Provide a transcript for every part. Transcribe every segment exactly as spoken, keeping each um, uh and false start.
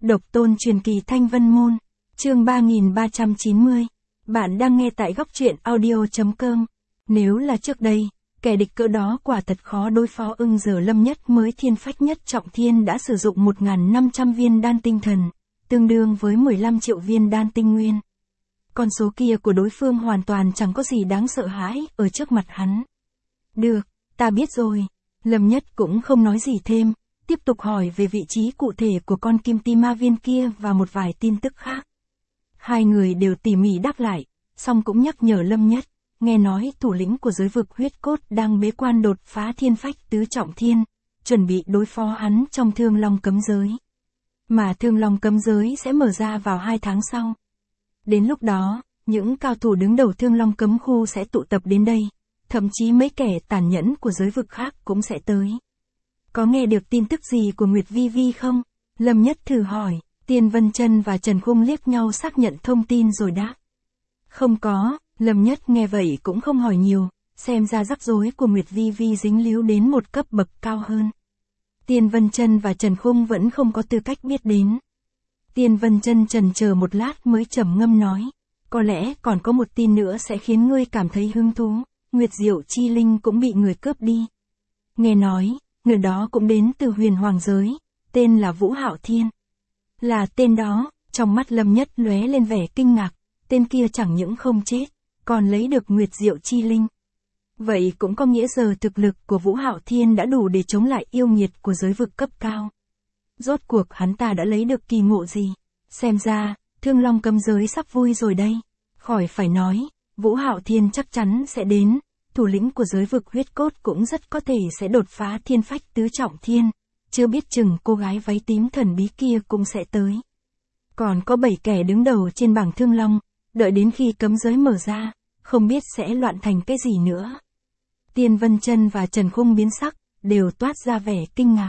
Độc tôn truyền kỳ Thanh Vân Môn, chương ba nghìn ba trăm chín mươi. Bạn đang nghe tại góc truyện audio chấm com. Nếu là trước đây, kẻ địch cỡ đó quả thật khó đối phó, ưng giờ Lâm Nhất mới thiên phách nhất trọng thiên đã sử dụng một nghìn năm trăm viên đan tinh thần, tương đương với mười lăm triệu viên đan tinh nguyên. Con số kia của đối phương hoàn toàn chẳng có gì đáng sợ hãi ở trước mặt hắn. Được, ta biết rồi. Lâm Nhất cũng không nói gì thêm, tiếp tục hỏi về vị trí cụ thể của con kim ti ma viên kia và một vài tin tức khác. Hai người đều tỉ mỉ đáp lại, song cũng nhắc nhở Lâm Nhất, nghe nói thủ lĩnh của giới vực huyết cốt đang bế quan đột phá thiên phách tứ trọng thiên, chuẩn bị đối phó hắn trong Thương Long cấm giới. Mà Thương Long cấm giới sẽ mở ra vào hai tháng sau. Đến lúc đó, những cao thủ đứng đầu Thương Long cấm khu sẽ tụ tập đến đây, thậm chí mấy kẻ tàn nhẫn của giới vực khác cũng sẽ tới. Có nghe được tin tức gì của Nguyệt Vi Vi không? Lâm Nhất thử hỏi. Tiên Vân Chân và Trần Khung liếc nhau xác nhận thông tin rồi đáp. Không có. Lâm Nhất nghe vậy cũng không hỏi nhiều, xem ra rắc rối của Nguyệt Vi Vi dính líu đến một cấp bậc cao hơn. Tiên Vân Chân và Trần Khung vẫn không có tư cách biết đến. Tiên Vân Chân chần chờ một lát mới trầm ngâm nói, có lẽ còn có một tin nữa sẽ khiến ngươi cảm thấy hứng thú, Nguyệt Diệu Chi Linh cũng bị người cướp đi. Nghe nói, người đó cũng đến từ huyền hoàng giới, tên là Vũ Hạo Thiên. Là tên đó, trong mắt Lâm Nhất lóe lên vẻ kinh ngạc, tên kia chẳng những không chết, còn lấy được Nguyệt Diệu Chi Linh. Vậy cũng có nghĩa giờ thực lực của Vũ Hạo Thiên đã đủ để chống lại yêu nghiệt của giới vực cấp cao. Rốt cuộc hắn ta đã lấy được kỳ ngộ gì? Xem ra, Thương Long cấm giới sắp vui rồi đây. Khỏi phải nói, Vũ Hạo Thiên chắc chắn sẽ đến, thủ lĩnh của giới vực huyết cốt cũng rất có thể sẽ đột phá thiên phách tứ trọng thiên, chưa biết chừng cô gái váy tím thần bí kia cũng sẽ tới. Còn có bảy kẻ đứng đầu trên bảng Thương Long, đợi đến khi cấm giới mở ra, không biết sẽ loạn thành cái gì nữa. Tiên Vân Chân và Trần Khung biến sắc, đều toát ra vẻ kinh ngạc.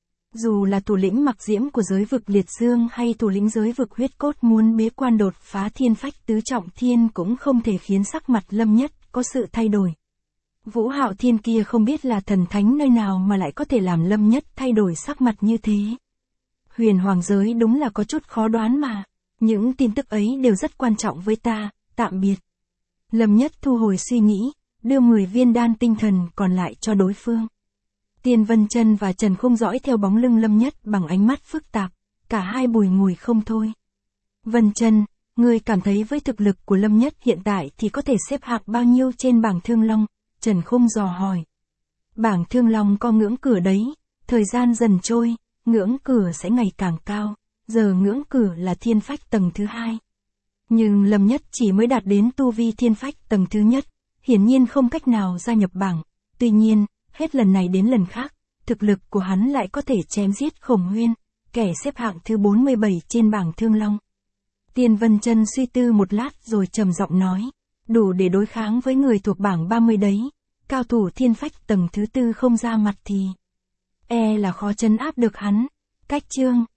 Dù là thủ lĩnh mặc diễm của giới vực liệt dương hay thủ lĩnh giới vực huyết cốt muốn bế quan đột phá thiên phách tứ trọng thiên cũng không thể khiến sắc mặt Lâm Nhất có sự thay đổi. Vũ Hạo Thiên kia không biết là thần thánh nơi nào mà lại có thể làm Lâm Nhất thay đổi sắc mặt như thế. Huyền hoàng giới đúng là có chút khó đoán mà. Những tin tức ấy đều rất quan trọng với ta, tạm biệt. Lâm Nhất thu hồi suy nghĩ, đưa mười viên đan tinh thần còn lại cho đối phương. Tiên Vân Chân và Trần Khung dõi theo bóng lưng Lâm Nhất bằng ánh mắt phức tạp, cả hai bùi ngùi không thôi. Vân Chân, ngươi cảm thấy với thực lực của Lâm Nhất hiện tại thì có thể xếp hạng bao nhiêu trên bảng Thương Long? Trần Khung dò hỏi. Bảng Thương Long có ngưỡng cửa đấy, thời gian dần trôi, ngưỡng cửa sẽ ngày càng cao, giờ ngưỡng cửa là thiên phách tầng thứ hai. Nhưng Lâm Nhất chỉ mới đạt đến tu vi thiên phách tầng thứ nhất, hiển nhiên không cách nào gia nhập bảng, tuy nhiên, hết lần này đến lần khác, thực lực của hắn lại có thể chém giết Khổng Nguyên, kẻ xếp hạng thứ bốn mươi bảy trên bảng Thương Long. Tiên Vân Chân suy tư một lát rồi trầm giọng nói, đủ để đối kháng với người thuộc bảng ba mươi đấy, cao thủ thiên phách tầng thứ tư không ra mặt thì e là khó trấn áp được hắn. Cách chương